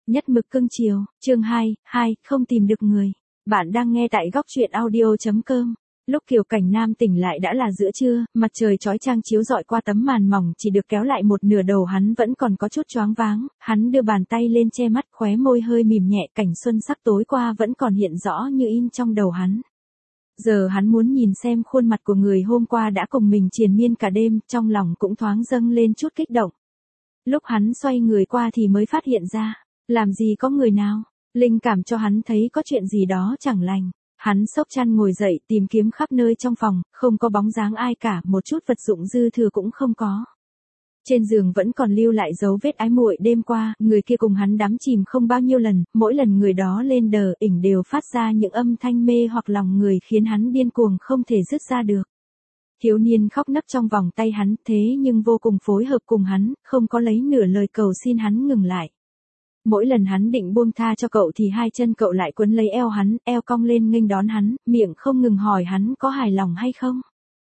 Nhất mực cưng chiều, chương 2, không tìm được người. Bạn đang nghe tại góc truyện audio.com. Lúc Kiều Cảnh Nam tỉnh lại đã là giữa trưa, mặt trời chói chang chiếu rọi qua tấm màn mỏng chỉ được kéo lại một nửa đầu hắn vẫn còn có chút choáng váng, hắn đưa bàn tay lên che mắt, khóe môi hơi mỉm nhẹ, cảnh xuân sắc tối qua vẫn còn hiện rõ như in trong đầu hắn. Giờ hắn muốn nhìn xem khuôn mặt của người hôm qua đã cùng mình triền miên cả đêm, trong lòng cũng thoáng dâng lên chút kích động. Lúc hắn xoay người qua thì mới phát hiện ra, làm gì có người nào, linh cảm cho hắn thấy có chuyện gì đó chẳng lành. Hắn xốc chăn ngồi dậy tìm kiếm khắp nơi trong phòng, không có bóng dáng ai cả, một chút vật dụng dư thừa cũng không có. Trên giường vẫn còn lưu lại dấu vết ái muội đêm qua, người kia cùng hắn đắm chìm không bao nhiêu lần, mỗi lần người đó lên đờ ỉnh đều phát ra những âm thanh mê hoặc lòng người khiến hắn điên cuồng không thể dứt ra được. Thiếu niên khóc nấc trong vòng tay hắn, thế nhưng vô cùng phối hợp cùng hắn, không có lấy nửa lời cầu xin hắn ngừng lại. Mỗi lần hắn định buông tha cho cậu thì hai chân cậu lại quấn lấy eo hắn, eo cong lên nghênh đón hắn, miệng không ngừng hỏi hắn có hài lòng hay không.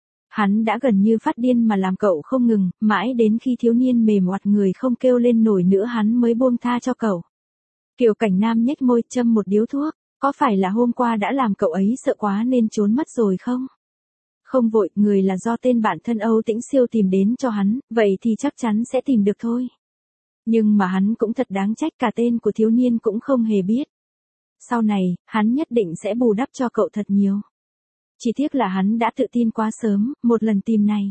Hắn đã gần như phát điên mà làm cậu không ngừng, mãi đến khi thiếu niên mềm oặt người không kêu lên nổi nữa hắn mới buông tha cho cậu. Kiều Cảnh Nam nhếch môi châm một điếu thuốc, có phải là hôm qua đã làm cậu ấy sợ quá nên trốn mất rồi không? Không vội, người là do tên bạn thân Âu Tĩnh Siêu tìm đến cho hắn, vậy thì chắc chắn sẽ tìm được thôi. Nhưng mà hắn cũng thật đáng trách, cả tên của thiếu niên cũng không hề biết. Sau này, hắn nhất định sẽ bù đắp cho cậu thật nhiều. Chỉ tiếc là hắn đã tự tin quá sớm, một lần tìm này.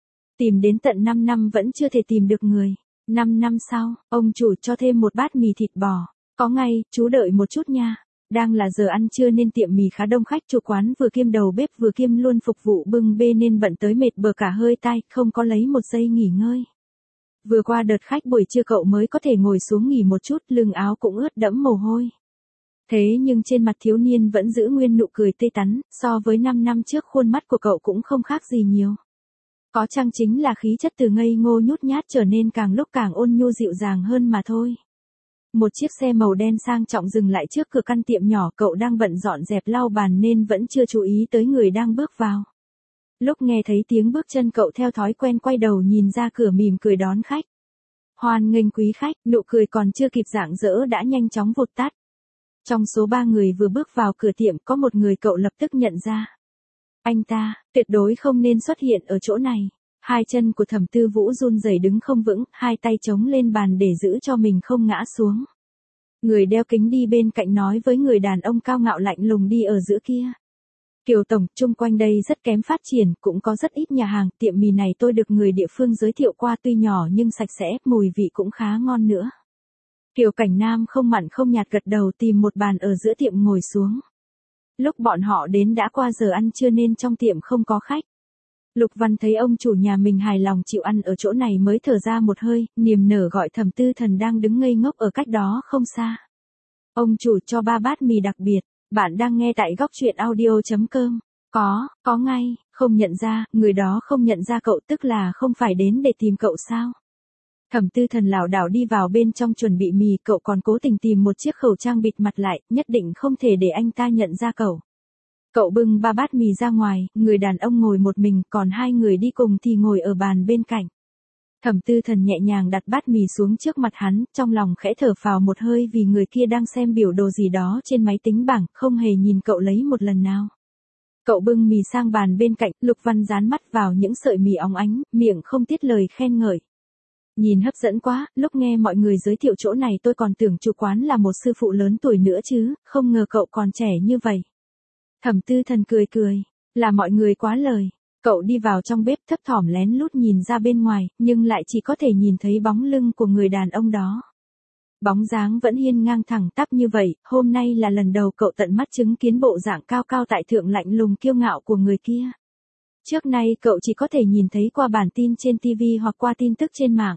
Tìm đến tận 5 năm vẫn chưa thể tìm được người. 5 năm sau, ông chủ cho thêm một bát mì thịt bò. Có ngay, chú đợi một chút nha. Đang là giờ ăn trưa nên tiệm mì khá đông khách, chủ quán vừa kiêm đầu bếp vừa kiêm luôn phục vụ bưng bê nên bận tới mệt bờ cả hơi tai, không có lấy một giây nghỉ ngơi. Vừa qua đợt khách buổi trưa cậu mới có thể ngồi xuống nghỉ một chút, lưng áo cũng ướt đẫm mồ hôi. Thế nhưng trên mặt thiếu niên vẫn giữ nguyên nụ cười tươi tắn, so với 5 năm trước khuôn mắt của cậu cũng không khác gì nhiều. Có chăng chính là khí chất từ ngây ngô nhút nhát trở nên càng lúc càng ôn nhu dịu dàng hơn mà thôi. Một chiếc xe màu đen sang trọng dừng lại trước cửa căn tiệm nhỏ, cậu đang bận dọn dẹp lau bàn nên vẫn chưa chú ý tới người đang bước vào. Lúc nghe thấy tiếng bước chân cậu theo thói quen quay đầu nhìn ra cửa mỉm cười đón khách. Hoan nghênh quý khách, nụ cười còn chưa kịp rạng rỡ đã nhanh chóng vụt tắt. Trong số 3 người vừa bước vào cửa tiệm có một người cậu lập tức nhận ra. Anh ta, tuyệt đối không nên xuất hiện ở chỗ này. Hai chân của Thẩm Tư Vũ run rẩy đứng không vững, hai tay chống lên bàn để giữ cho mình không ngã xuống. Người đeo kính đi bên cạnh nói với người đàn ông cao ngạo lạnh lùng đi ở giữa kia. Kiều tổng, chung quanh đây rất kém phát triển, cũng có rất ít nhà hàng, tiệm mì này tôi được người địa phương giới thiệu qua, tuy nhỏ nhưng sạch sẽ, mùi vị cũng khá ngon nữa. Kiều Cảnh Nam không mặn không nhạt gật đầu, tìm một bàn ở giữa tiệm ngồi xuống. Lúc bọn họ đến đã qua giờ ăn trưa nên trong tiệm không có khách. Lục Văn thấy ông chủ nhà mình hài lòng chịu ăn ở chỗ này mới thở ra một hơi, niềm nở gọi Thẩm Tư Thần đang đứng ngây ngốc ở cách đó không xa. Ông chủ cho 3 bát mì đặc biệt. Bạn đang nghe tại góc truyện audio.com. Có ngay, không nhận ra, người đó không nhận ra cậu tức là không phải đến để tìm cậu sao? Thẩm Tư Thần lảo đảo đi vào bên trong chuẩn bị mì, cậu còn cố tình tìm một chiếc khẩu trang bịt mặt lại, nhất định không thể để anh ta nhận ra cậu. Cậu bưng 3 bát mì ra ngoài, người đàn ông ngồi một mình, còn 2 người đi cùng thì ngồi ở bàn bên cạnh. Thẩm Tư Thần nhẹ nhàng đặt bát mì xuống trước mặt hắn, trong lòng khẽ thở phào một hơi vì người kia đang xem biểu đồ gì đó trên máy tính bảng, không hề nhìn cậu lấy một lần nào. Cậu bưng mì sang bàn bên cạnh, Lục Văn dán mắt vào những sợi mì óng ánh, miệng không tiếc lời khen ngợi. Nhìn hấp dẫn quá, lúc nghe mọi người giới thiệu chỗ này tôi còn tưởng chủ quán là một sư phụ lớn tuổi nữa chứ, không ngờ cậu còn trẻ như vậy. Thẩm Tư Thần cười, là mọi người quá lời. Cậu đi vào trong bếp thấp thỏm lén lút nhìn ra bên ngoài, nhưng lại chỉ có thể nhìn thấy bóng lưng của người đàn ông đó. Bóng dáng vẫn hiên ngang thẳng tắp như vậy, hôm nay là lần đầu cậu tận mắt chứng kiến bộ dạng cao cao tại thượng lạnh lùng kiêu ngạo của người kia. Trước nay cậu chỉ có thể nhìn thấy qua bản tin trên TV hoặc qua tin tức trên mạng.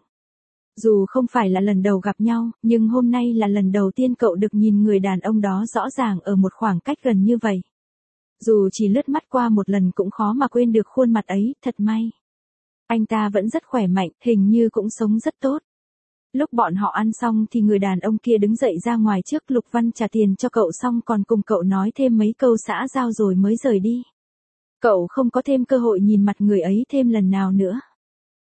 Dù không phải là lần đầu gặp nhau, nhưng hôm nay là lần đầu tiên cậu được nhìn người đàn ông đó rõ ràng ở một khoảng cách gần như vậy. Dù chỉ lướt mắt qua một lần cũng khó mà quên được khuôn mặt ấy, thật may. Anh ta vẫn rất khỏe mạnh, hình như cũng sống rất tốt. Lúc bọn họ ăn xong thì người đàn ông kia đứng dậy ra ngoài trước, Lục Văn trả tiền cho cậu xong còn cùng cậu nói thêm mấy câu xã giao rồi mới rời đi. Cậu không có thêm cơ hội nhìn mặt người ấy thêm lần nào nữa.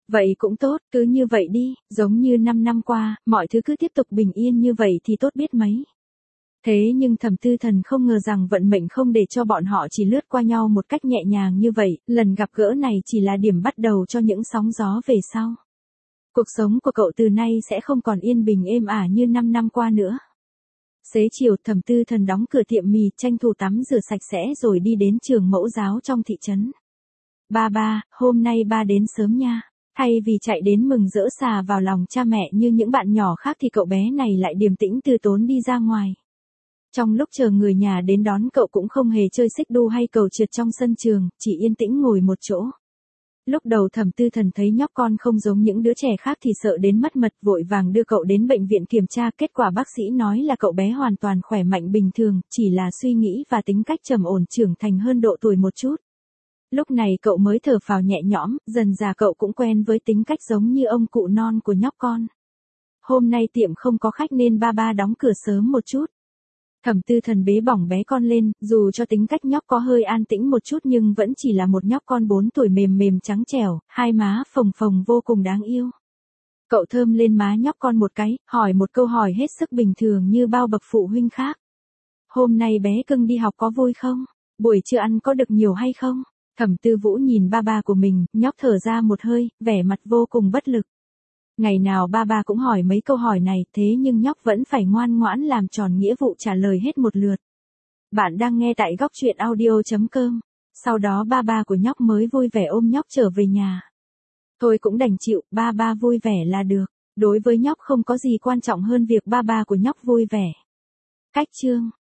Vậy cũng tốt, cứ như vậy đi, giống như 5 năm qua, mọi thứ cứ tiếp tục bình yên như vậy thì tốt biết mấy. Thế nhưng Thẩm Tư Thần không ngờ rằng vận mệnh không để cho bọn họ chỉ lướt qua nhau một cách nhẹ nhàng như vậy, lần gặp gỡ này chỉ là điểm bắt đầu cho những sóng gió về sau. Cuộc sống của cậu từ nay sẽ không còn yên bình êm ả như 5 năm qua nữa. Xế chiều Thẩm Tư Thần đóng cửa tiệm mì, tranh thủ tắm rửa sạch sẽ rồi đi đến trường mẫu giáo trong thị trấn. Ba, hôm nay ba đến sớm nha. Thay vì chạy đến mừng rỡ xà vào lòng cha mẹ như những bạn nhỏ khác thì cậu bé này lại điềm tĩnh từ tốn đi ra ngoài. Trong lúc chờ người nhà đến đón cậu cũng không hề chơi xích đu hay cầu trượt trong sân trường, chỉ yên tĩnh ngồi một chỗ. Lúc đầu Thẩm Tư Thần thấy nhóc con không giống những đứa trẻ khác thì sợ đến mất mật, vội vàng đưa cậu đến bệnh viện kiểm tra, kết quả bác sĩ nói là cậu bé hoàn toàn khỏe mạnh bình thường, chỉ là suy nghĩ và tính cách trầm ổn trưởng thành hơn độ tuổi một chút. Lúc này cậu mới thở phào nhẹ nhõm, dần dà cậu cũng quen với tính cách giống như ông cụ non của nhóc con. Hôm nay tiệm không có khách nên ba đóng cửa sớm một chút. Thẩm Tư Thần bế bỏng bé con lên, dù cho tính cách nhóc có hơi an tĩnh một chút nhưng vẫn chỉ là một nhóc con 4 tuổi mềm mềm trắng trẻo, hai má phồng phồng vô cùng đáng yêu. Cậu thơm lên má nhóc con một cái, hỏi một câu hỏi hết sức bình thường như bao bậc phụ huynh khác. Hôm nay bé cưng đi học có vui không? Buổi trưa ăn có được nhiều hay không? Thẩm Tư Vũ nhìn ba của mình, nhóc thở ra một hơi, vẻ mặt vô cùng bất lực. Ngày nào ba cũng hỏi mấy câu hỏi này, thế nhưng nhóc vẫn phải ngoan ngoãn làm tròn nghĩa vụ trả lời hết một lượt. Bạn đang nghe tại góc truyện audio.com. Sau đó ba của nhóc mới vui vẻ ôm nhóc trở về nhà. Thôi cũng đành chịu, ba vui vẻ là được. Đối với nhóc không có gì quan trọng hơn việc ba của nhóc vui vẻ. Cách chương